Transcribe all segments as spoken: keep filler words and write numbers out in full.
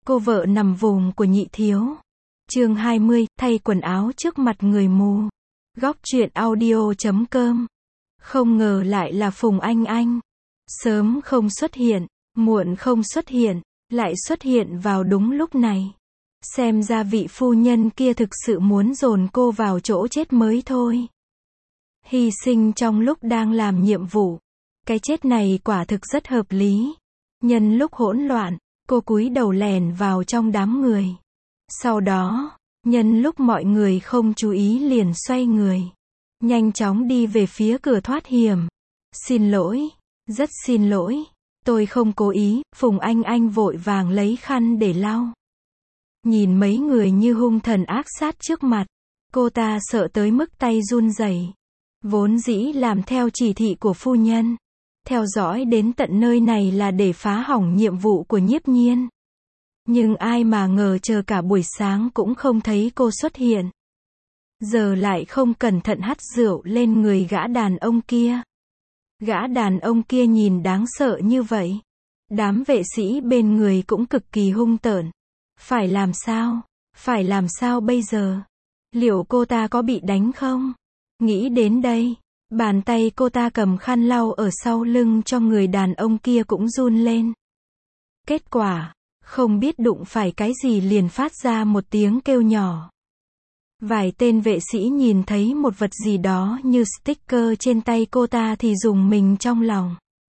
Cô vợ nằm vùng của nhị thiếu. Chương hai mươi, thay quần áo trước mặt người mù. Góc truyện audio chấm com. Không ngờ lại là Phùng Anh Anh. Sớm không xuất hiện, muộn không xuất hiện, lại xuất hiện vào đúng lúc này. Xem ra vị phu nhân kia thực sự muốn dồn cô vào chỗ chết mới thôi. Hy sinh trong lúc đang làm nhiệm vụ. Cái chết này quả thực rất hợp lý. Nhân lúc hỗn loạn, cô cúi đầu lèn vào trong đám người. Sau đó, nhân lúc mọi người không chú ý liền xoay người. Nhanh chóng đi về phía cửa thoát hiểm. Xin lỗi, rất xin lỗi. Tôi không cố ý, Phùng Anh Anh vội vàng lấy khăn để lau. Nhìn mấy người như hung thần ác sát trước mặt, cô ta sợ tới mức tay run rẩy. Vốn dĩ làm theo chỉ thị của phu nhân, theo dõi đến tận nơi này là để phá hỏng nhiệm vụ của Nhiếp Nhiên. Nhưng ai mà ngờ chờ cả buổi sáng cũng không thấy cô xuất hiện. Giờ lại không cẩn thận hắt rượu lên người gã đàn ông kia. Gã đàn ông kia nhìn đáng sợ như vậy. Đám vệ sĩ bên người cũng cực kỳ hung tợn. Phải làm sao? Phải làm sao bây giờ? Liệu cô ta có bị đánh không? Nghĩ đến đây, bàn tay cô ta cầm khăn lau ở sau lưng cho người đàn ông kia cũng run lên. Kết quả, không biết đụng phải cái gì liền phát ra một tiếng kêu nhỏ. Vài tên vệ sĩ nhìn thấy một vật gì đó như sticker trên tay cô ta thì rùng mình trong lòng.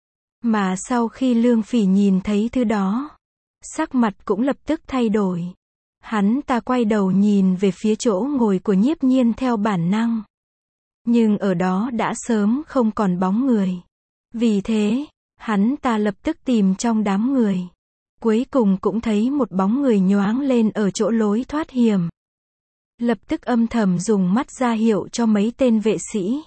Mà sau khi Lương Phỉ nhìn thấy thứ đó, sắc mặt cũng lập tức thay đổi. Hắn ta quay đầu nhìn về phía chỗ ngồi của Nhiếp Nhiên theo bản năng. Nhưng ở đó đã sớm không còn bóng người. Vì thế, hắn ta lập tức tìm trong đám người. Cuối cùng cũng thấy một bóng người nhoáng lên ở chỗ lối thoát hiểm. Lập tức âm thầm dùng mắt ra hiệu cho mấy tên vệ sĩ.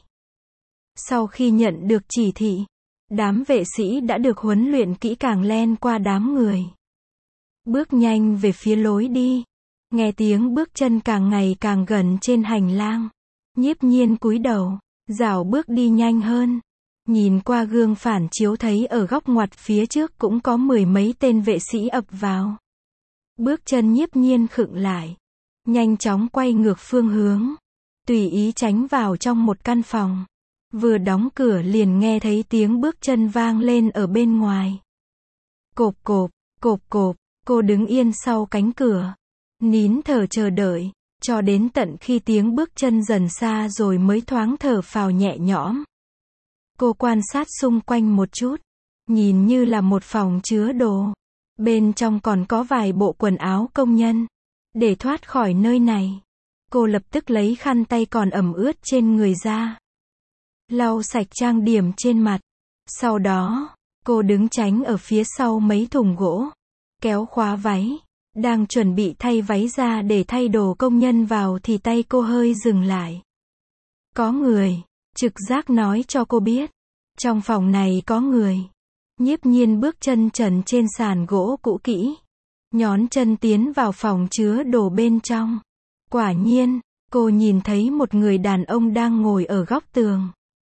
Sau khi nhận được chỉ thị, đám vệ sĩ đã được huấn luyện kỹ càng len qua đám người. Bước nhanh về phía lối đi. Nghe tiếng bước chân càng ngày càng gần trên hành lang. Nhiếp Nhiên cúi đầu, dạo bước đi nhanh hơn. Nhìn qua gương phản chiếu thấy ở góc ngoặt phía trước cũng có mười mấy tên vệ sĩ ập vào. Bước chân Nhiếp Nhiên khựng lại. Nhanh chóng quay ngược phương hướng. Tùy ý tránh vào trong một căn phòng. Vừa đóng cửa liền nghe thấy tiếng bước chân vang lên ở bên ngoài. Cộp cộp, cộp cộp, cô đứng yên sau cánh cửa. Nín thở chờ đợi. Cho đến tận khi tiếng bước chân dần xa rồi mới thoáng thở phào nhẹ nhõm. Cô quan sát xung quanh một chút. Nhìn như là một phòng chứa đồ. Bên trong còn có vài bộ quần áo công nhân. Để thoát khỏi nơi này, cô lập tức lấy khăn tay còn ẩm ướt trên người ra. Lau sạch trang điểm trên mặt. Sau đó, cô đứng tránh ở phía sau mấy thùng gỗ. Kéo khóa váy. Đang chuẩn bị thay váy ra để thay đồ công nhân vào thì tay cô hơi dừng lại. Có người. Trực giác nói cho cô biết. Trong phòng này có người. Nhiếp Nhiên bước chân trần trên sàn gỗ cũ kỹ. Nhón chân tiến vào phòng chứa đồ bên trong. Quả nhiên, cô nhìn thấy một người đàn ông đang ngồi ở góc tường.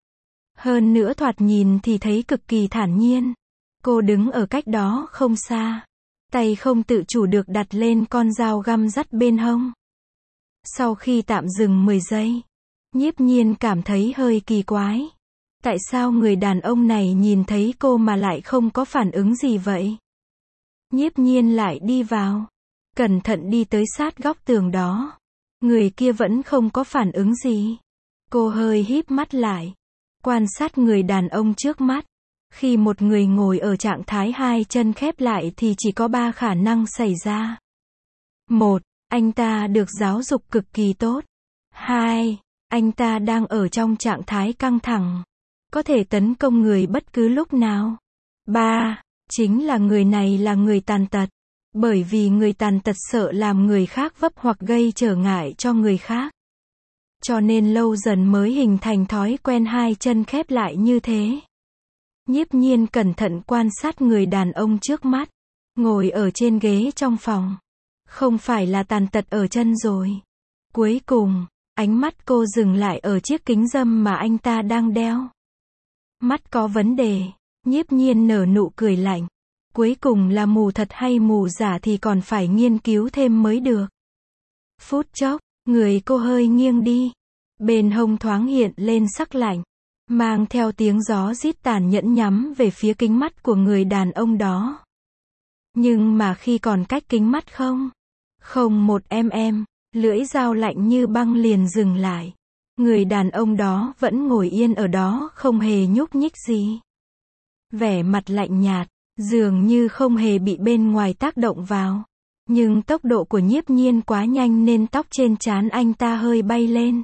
Hơn nữa thoạt nhìn thì thấy cực kỳ thản nhiên. Cô đứng ở cách đó không xa. Tay không tự chủ được đặt lên con dao găm dắt bên hông. Sau khi tạm dừng mười giây, Nhiếp Nhiên cảm thấy hơi kỳ quái. Tại sao người đàn ông này nhìn thấy cô mà lại không có phản ứng gì vậy? Nhiếp Nhiên lại đi vào. Cẩn thận đi tới sát góc tường đó. Người kia vẫn không có phản ứng gì. Cô hơi híp mắt lại. Quan sát người đàn ông trước mắt. Khi một người ngồi ở trạng thái hai chân khép lại thì chỉ có ba khả năng xảy ra. Một, anh ta được giáo dục cực kỳ tốt. Hai, anh ta đang ở trong trạng thái căng thẳng. Có thể tấn công người bất cứ lúc nào. Ba, chính là người này là người tàn tật. Bởi vì người tàn tật sợ làm người khác vấp hoặc gây trở ngại cho người khác. Cho nên lâu dần mới hình thành thói quen hai chân khép lại như thế. Nhiếp Nhiên cẩn thận quan sát người đàn ông trước mắt. Ngồi ở trên ghế trong phòng. Không phải là tàn tật ở chân rồi. Cuối cùng, ánh mắt cô dừng lại ở chiếc kính râm mà anh ta đang đeo. Mắt có vấn đề. Nhiếp Nhiên nở nụ cười lạnh. Cuối cùng là mù thật hay mù giả thì còn phải nghiên cứu thêm mới được. Phút chốc, người cô hơi nghiêng đi. Bên hông thoáng hiện lên sắc lạnh, mang theo tiếng gió rít tàn nhẫn nhắm về phía kính mắt của người đàn ông đó. Nhưng mà khi còn cách kính mắt không, không một mm, lưỡi dao lạnh như băng liền dừng lại. Người đàn ông đó vẫn ngồi yên ở đó không hề nhúc nhích gì. Vẻ mặt lạnh nhạt, dường như không hề bị bên ngoài tác động vào. Nhưng tốc độ của Nhiếp Nhiên quá nhanh nên tóc trên trán anh ta hơi bay lên.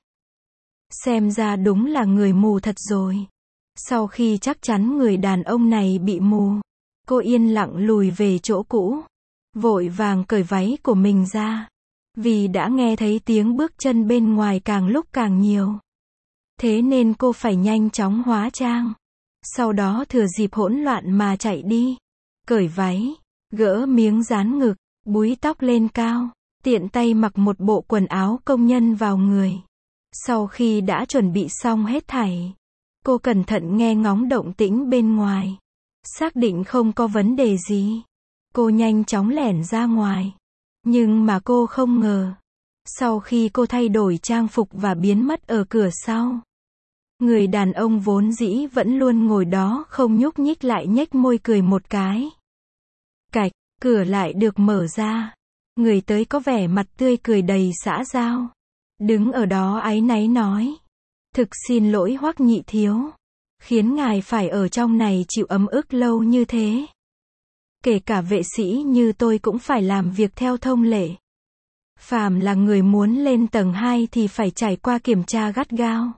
Xem ra đúng là người mù thật rồi. Sau khi chắc chắn người đàn ông này bị mù, cô yên lặng lùi về chỗ cũ, vội vàng cởi váy của mình ra. Vì đã nghe thấy tiếng bước chân bên ngoài càng lúc càng nhiều. Thế nên cô phải nhanh chóng hóa trang. Sau đó thừa dịp hỗn loạn mà chạy đi. Cởi váy, gỡ miếng dán ngực, búi tóc lên cao, tiện tay mặc một bộ quần áo công nhân vào người. Sau khi đã chuẩn bị xong hết thảy, cô cẩn thận nghe ngóng động tĩnh bên ngoài. Xác định không có vấn đề gì, cô nhanh chóng lẻn ra ngoài. Nhưng mà cô không ngờ, sau khi cô thay đổi trang phục và biến mất ở cửa sau, người đàn ông vốn dĩ vẫn luôn ngồi đó không nhúc nhích lại nhếch môi cười một cái. Cạch, cửa lại được mở ra. Người tới có vẻ mặt tươi cười đầy xã giao. Đứng ở đó áy náy nói. Thực xin lỗi Hoắc nhị thiếu. Khiến ngài phải ở trong này chịu ấm ức lâu như thế. Kể cả vệ sĩ như tôi cũng phải làm việc theo thông lệ. Phàm là người muốn lên tầng hai thì phải trải qua kiểm tra gắt gao.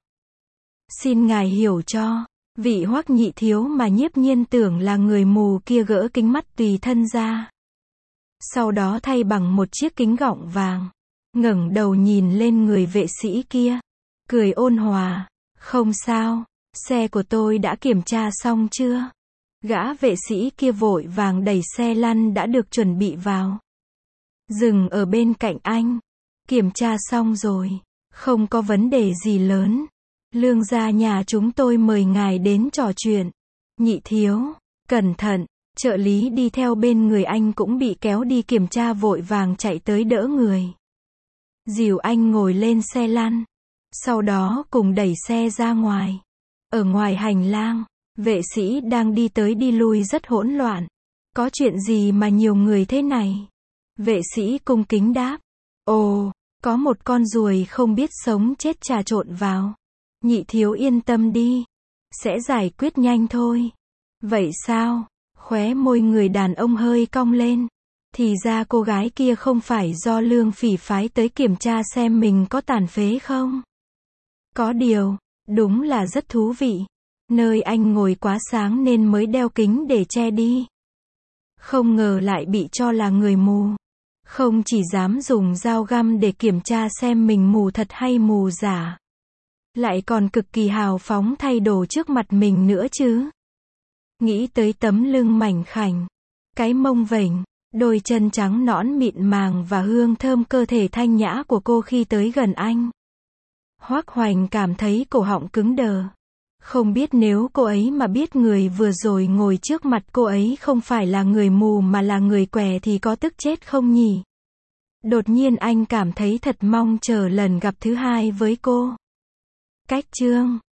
Xin ngài hiểu cho, vị Hoắc nhị thiếu mà Nhiếp Nhiên tưởng là người mù kia gỡ kính mắt tùy thân ra. Sau đó thay bằng một chiếc kính gọng vàng. Ngẩng đầu nhìn lên người vệ sĩ kia. Cười ôn hòa. Không sao, xe của tôi đã kiểm tra xong chưa? Gã vệ sĩ kia vội vàng đẩy xe lăn đã được chuẩn bị vào. Dừng ở bên cạnh anh. Kiểm tra xong rồi. Không có vấn đề gì lớn. Lương gia nhà chúng tôi mời ngài đến trò chuyện. Nhị thiếu, cẩn thận. Trợ lý đi theo bên người anh cũng bị kéo đi kiểm tra vội vàng chạy tới đỡ người. Dìu anh ngồi lên xe lăn. Sau đó cùng đẩy xe ra ngoài. Ở ngoài hành lang, vệ sĩ đang đi tới đi lui rất hỗn loạn. Có chuyện gì mà nhiều người thế này? Vệ sĩ cung kính đáp. Ồ, có một con ruồi không biết sống chết trà trộn vào. Nhị thiếu yên tâm đi. Sẽ giải quyết nhanh thôi. Vậy sao? Khóe môi người đàn ông hơi cong lên. Thì ra cô gái kia không phải do Lương Phỉ phái tới kiểm tra xem mình có tàn phế không? Có điều, đúng là rất thú vị. Nơi anh ngồi quá sáng nên mới đeo kính để che đi. Không ngờ lại bị cho là người mù. Không chỉ dám dùng dao găm để kiểm tra xem mình mù thật hay mù giả. Lại còn cực kỳ hào phóng thay đồ trước mặt mình nữa chứ. Nghĩ tới tấm lưng mảnh khảnh, cái mông vểnh, đôi chân trắng nõn mịn màng và hương thơm cơ thể thanh nhã của cô khi tới gần anh. Hoắc Hoành cảm thấy cổ họng cứng đờ. Không biết nếu cô ấy mà biết người vừa rồi ngồi trước mặt cô ấy không phải là người mù mà là người què thì có tức chết không nhỉ? Đột nhiên anh cảm thấy thật mong chờ lần gặp thứ hai với cô. Cách chương